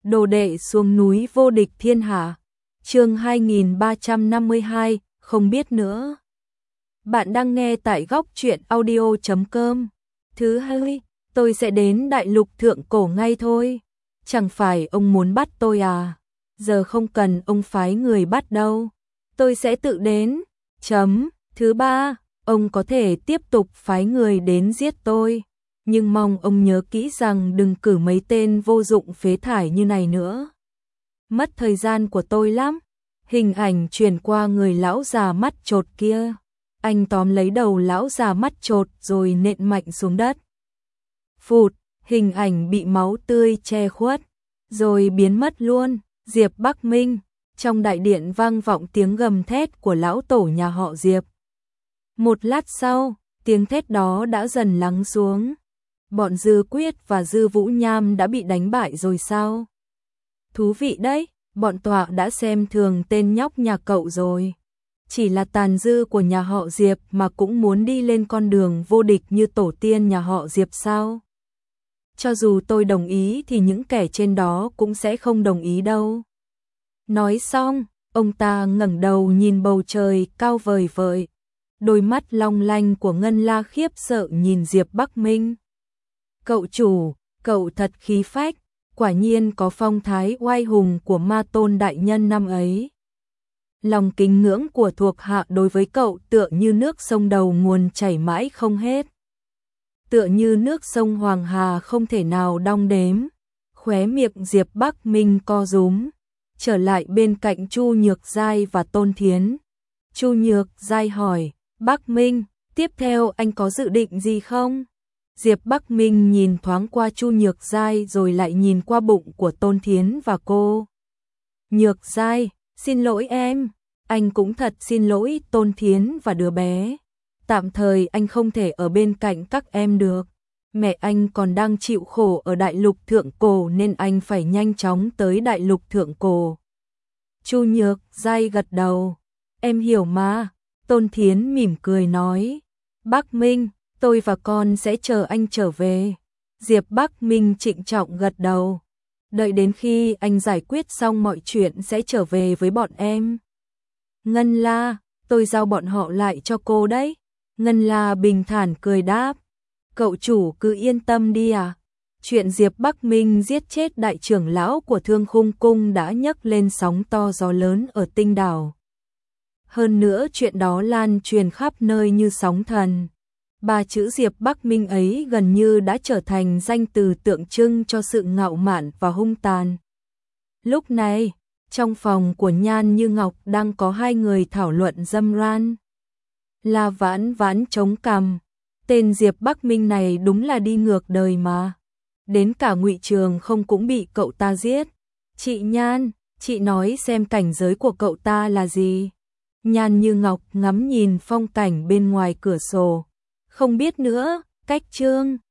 Đồ đệ xuống núi vô địch thiên hạ. Chương 2352, không biết nữa. Bạn đang nghe tại góc truyện audio.com. Thứ hai, tôi sẽ đến đại lục thượng cổ ngay thôi. Chẳng phải ông muốn bắt tôi à? Giờ không cần ông phái người bắt đâu. Tôi sẽ tự đến. Thứ ba, ông có thể tiếp tục phái người đến giết tôi. Nhưng mong ông nhớ kỹ rằng đừng cử mấy tên vô dụng phế thải như này nữa. Mất thời gian của tôi lắm. Hình ảnh truyền qua người lão già mắt chột kia. Anh tóm lấy đầu lão già mắt chột rồi nện mạnh xuống đất. Phụt, hình ảnh bị máu tươi che khuất, rồi biến mất luôn. Diệp Bắc Minh, trong đại điện vang vọng tiếng gầm thét của lão tổ nhà họ Diệp. Một lát sau, tiếng thét đó đã dần lắng xuống. Bọn Dư Quyết và Dư Vũ Nham đã bị đánh bại rồi sao? Thú vị đấy, bọn tọa đã xem thường tên nhóc nhà cậu rồi. Chỉ là tàn dư của nhà họ Diệp mà cũng muốn đi lên con đường vô địch như tổ tiên nhà họ Diệp sao? Cho dù tôi đồng ý thì những kẻ trên đó cũng sẽ không đồng ý đâu. Nói xong, ông ta ngẩng đầu nhìn bầu trời cao vời vợi. Đôi mắt long lanh của Ngân La khiếp sợ nhìn Diệp Bắc Minh. Cậu chủ, cậu thật khí phách, quả nhiên có phong thái oai hùng của ma tôn đại nhân năm ấy. Lòng kính ngưỡng của thuộc hạ đối với cậu tựa như nước sông đầu nguồn chảy mãi không hết. Tựa như nước sông Hoàng Hà không thể nào đong đếm. Khóe miệng Diệp Bắc Minh co rúm, trở lại bên cạnh Chu Nhược Giai và Tôn Thiến. Chu Nhược Giai hỏi, Bắc Minh, tiếp theo anh có dự định gì không? Diệp Bắc Minh nhìn thoáng qua Chu Nhược Giai rồi lại nhìn qua bụng của Tôn Thiến và cô. Nhược Giai, xin lỗi em, anh cũng thật xin lỗi Tôn Thiến và đứa bé. Tạm thời anh không thể ở bên cạnh các em được. Mẹ anh còn đang chịu khổ ở đại lục thượng cổ nên anh phải nhanh chóng tới đại lục thượng cổ. Chu Nhược Giai gật đầu. Em hiểu mà. Tôn Thiến mỉm cười nói. Bắc Minh, tôi và con sẽ chờ anh trở về. Diệp Bắc Minh trịnh trọng gật đầu. Đợi đến khi anh giải quyết xong mọi chuyện sẽ trở về với bọn em. Ngân La, tôi giao bọn họ lại cho cô đấy. Ngân La bình thản cười đáp. Cậu chủ cứ yên tâm đi à. Chuyện Diệp Bắc Minh giết chết đại trưởng lão của Thương Khung Cung đã nhấc lên sóng to gió lớn ở Tinh Đảo. Hơn nữa chuyện đó lan truyền khắp nơi như sóng thần. Ba chữ Diệp Bắc Minh ấy gần như đã trở thành danh từ tượng trưng cho sự ngạo mạn và hung tàn. Lúc này, trong phòng của Nhan Như Ngọc đang có hai người thảo luận dâm ran. La Vãn Vãn chống cằm, tên Diệp Bắc Minh này đúng là đi ngược đời mà. Đến cả Ngụy Trường Không cũng bị cậu ta giết. Chị Nhan, chị nói xem cảnh giới của cậu ta là gì? Nhan Như Ngọc ngắm nhìn phong cảnh bên ngoài cửa sổ. Không biết nữa, cách chương.